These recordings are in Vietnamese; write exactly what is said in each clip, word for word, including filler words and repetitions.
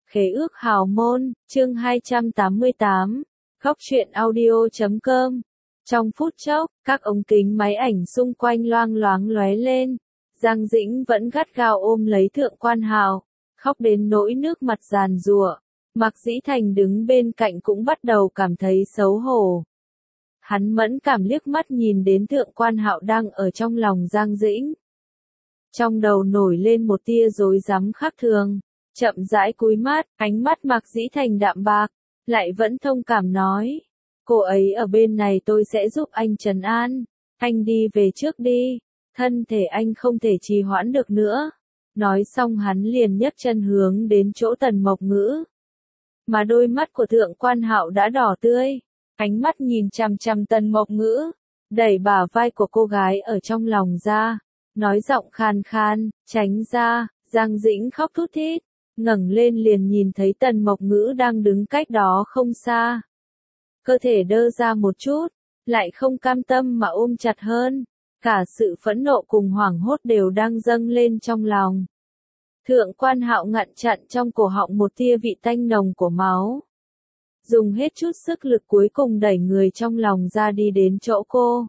Khế ước hào môn, chương hai trăm tám mươi tám, góc truyện audio chấm com. Trong phút chốc, các ống kính máy ảnh xung quanh loang loáng lóe lên. Giang Dĩnh vẫn gắt gao ôm lấy Thượng Quan Hạo, khóc đến nỗi nước mặt giàn giụa. Mạc Dĩ Thành đứng bên cạnh cũng bắt đầu cảm thấy xấu hổ. Hắn mẫn cảm liếc mắt nhìn đến Thượng Quan Hạo đang ở trong lòng Giang Dĩnh. Trong đầu nổi lên một tia rối rắm khác thường, chậm rãi cúi mắt, ánh mắt Mạc Dĩ Thành đạm bạc, lại vẫn thông cảm nói. Cô ấy ở bên này tôi sẽ giúp anh trấn an, anh đi về trước đi, thân thể anh không thể trì hoãn được nữa. Nói xong hắn liền nhấc chân hướng đến chỗ Tần Mộc Ngữ. Mà đôi mắt của Thượng Quan Hạo đã đỏ tươi, ánh mắt nhìn chằm chằm Tần Mộc Ngữ, đẩy bả vai của cô gái ở trong lòng ra, nói giọng khan khan, tránh ra. Giang Dĩnh khóc thút thít, ngẩng lên liền nhìn thấy Tần Mộc Ngữ đang đứng cách đó không xa. Cơ thể đơ ra một chút, lại không cam tâm mà ôm chặt hơn, cả sự phẫn nộ cùng hoảng hốt đều đang dâng lên trong lòng. Thượng Quan Hạo ngăn chặn trong cổ họng một tia vị tanh nồng của máu. Dùng hết chút sức lực cuối cùng đẩy người trong lòng ra đi đến chỗ cô.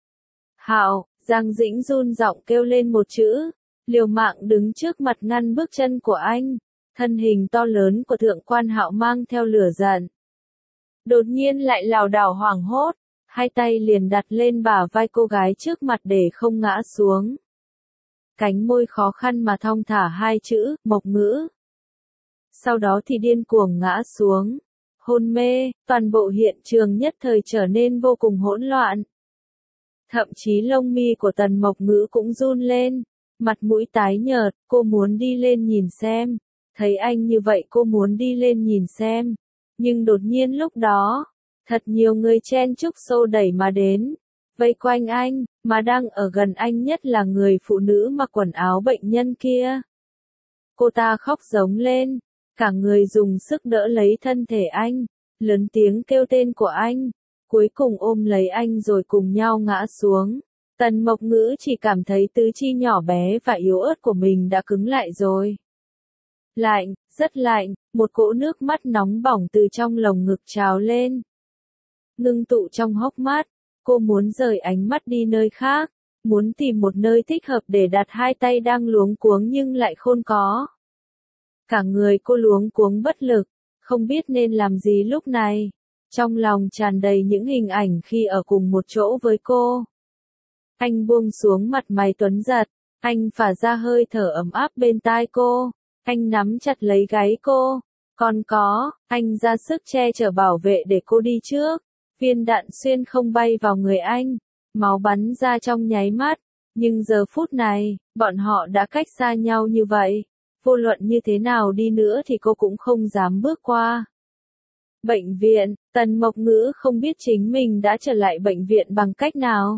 Hạo, Giang Dĩnh run giọng kêu lên một chữ, liều mạng đứng trước mặt ngăn bước chân của anh. Thân hình to lớn của Thượng Quan Hạo mang theo lửa giận. Đột nhiên lại lảo đảo hoảng hốt, hai tay liền đặt lên bả vai cô gái trước mặt để không ngã xuống. Cánh môi khó khăn mà thong thả hai chữ, Mộc Ngữ. Sau đó thì điên cuồng ngã xuống, hôn mê, toàn bộ hiện trường nhất thời trở nên vô cùng hỗn loạn. Thậm chí lông mi của Tần Mộc Ngữ cũng run lên, mặt mũi tái nhợt, cô muốn đi lên nhìn xem. Thấy anh như vậy cô muốn đi lên nhìn xem. Nhưng đột nhiên lúc đó, thật nhiều người chen chúc xô đẩy mà đến, vây quanh anh, mà đang ở gần anh nhất là người phụ nữ mặc quần áo bệnh nhân kia. Cô ta khóc giống lên, cả người dùng sức đỡ lấy thân thể anh, lớn tiếng kêu tên của anh, cuối cùng ôm lấy anh rồi cùng nhau ngã xuống. Tần Mộc Ngữ chỉ cảm thấy tứ chi nhỏ bé và yếu ớt của mình đã cứng lại rồi. Lạnh, rất lạnh, một cỗ nước mắt nóng bỏng từ trong lồng ngực trào lên. Ngưng tụ trong hốc mắt, cô muốn rời ánh mắt đi nơi khác, muốn tìm một nơi thích hợp để đặt hai tay đang luống cuống nhưng lại khôn có. Cả người cô luống cuống bất lực, không biết nên làm gì lúc này, trong lòng tràn đầy những hình ảnh khi ở cùng một chỗ với cô. Anh buông xuống mặt mày tuấn giật, anh phả ra hơi thở ấm áp bên tai cô. Anh nắm chặt lấy gáy cô, còn có, anh ra sức che chở bảo vệ để cô đi trước. Viên đạn xuyên không bay vào người anh, máu bắn ra trong nháy mắt, nhưng giờ phút này, bọn họ đã cách xa nhau như vậy. Vô luận như thế nào đi nữa thì cô cũng không dám bước qua. Bệnh viện, Tần Mộc Ngữ không biết chính mình đã trở lại bệnh viện bằng cách nào.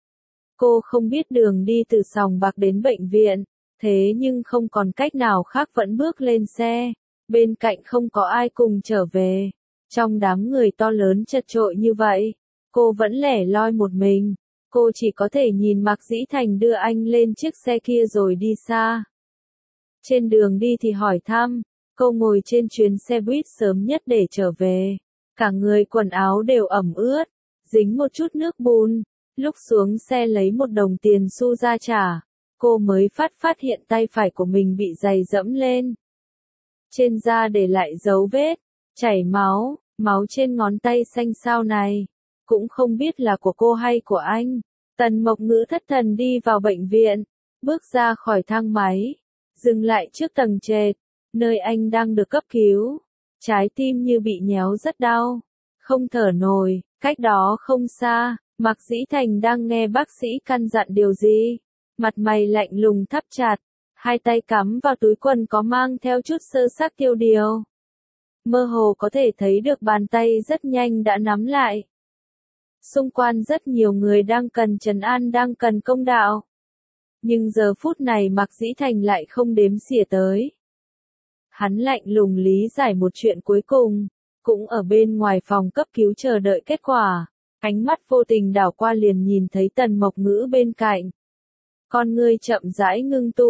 Cô không biết đường đi từ Sòng Bạc đến bệnh viện. Thế nhưng không còn cách nào khác vẫn bước lên xe, bên cạnh không có ai cùng trở về. Trong đám người to lớn chật chội như vậy, cô vẫn lẻ loi một mình, cô chỉ có thể nhìn Mạc Dĩ Thành đưa anh lên chiếc xe kia rồi đi xa. Trên đường đi thì hỏi thăm, cô ngồi trên chuyến xe buýt sớm nhất để trở về. Cả người quần áo đều ẩm ướt, dính một chút nước bùn, lúc xuống xe lấy một đồng tiền xu ra trả. Cô mới phát phát hiện tay phải của mình bị giày dẫm lên. Trên da để lại dấu vết, chảy máu, máu trên ngón tay xanh xao này. Cũng không biết là của cô hay của anh. Tần Mộc Ngữ thất thần đi vào bệnh viện, bước ra khỏi thang máy, dừng lại trước tầng trệt, nơi anh đang được cấp cứu. Trái tim như bị nhéo rất đau, không thở nổi, cách đó không xa, Mạc Dĩ Thành đang nghe bác sĩ căn dặn điều gì. Mặt mày lạnh lùng thấp chặt, hai tay cắm vào túi quần có mang theo chút sơ xác tiêu điều. Mơ hồ có thể thấy được bàn tay rất nhanh đã nắm lại. Xung quanh rất nhiều người đang cần trấn an đang cần công đạo. Nhưng giờ phút này Mạc Dĩ Thành lại không đếm xỉa tới. Hắn lạnh lùng lý giải một chuyện cuối cùng, cũng ở bên ngoài phòng cấp cứu chờ đợi kết quả. Ánh mắt vô tình đảo qua liền nhìn thấy Tần Mộc Ngữ bên cạnh. Con ngươi chậm rãi ngưng tụ,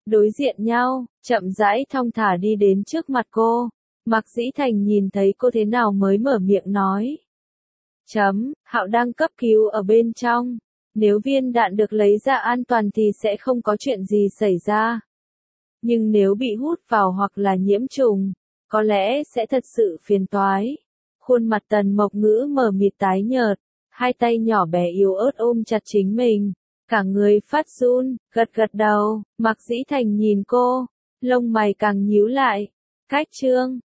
Đối diện nhau, chậm rãi thong thả đi đến trước mặt cô. Mạc Dĩ Thành nhìn thấy cô thế nào mới mở miệng nói. Chấm, Hạo đang cấp cứu ở bên trong. Nếu viên đạn được lấy ra an toàn thì sẽ không có chuyện gì xảy ra. Nhưng nếu bị hút vào hoặc là nhiễm trùng, có lẽ sẽ thật sự phiền toái. Khuôn mặt Tần Mộc Ngữ mờ mịt tái nhợt, hai tay nhỏ bé yếu ớt ôm chặt chính mình, cả người phát run, gật gật đầu. Mạc Dĩ Thành nhìn cô, lông mày càng nhíu lại. Cách chương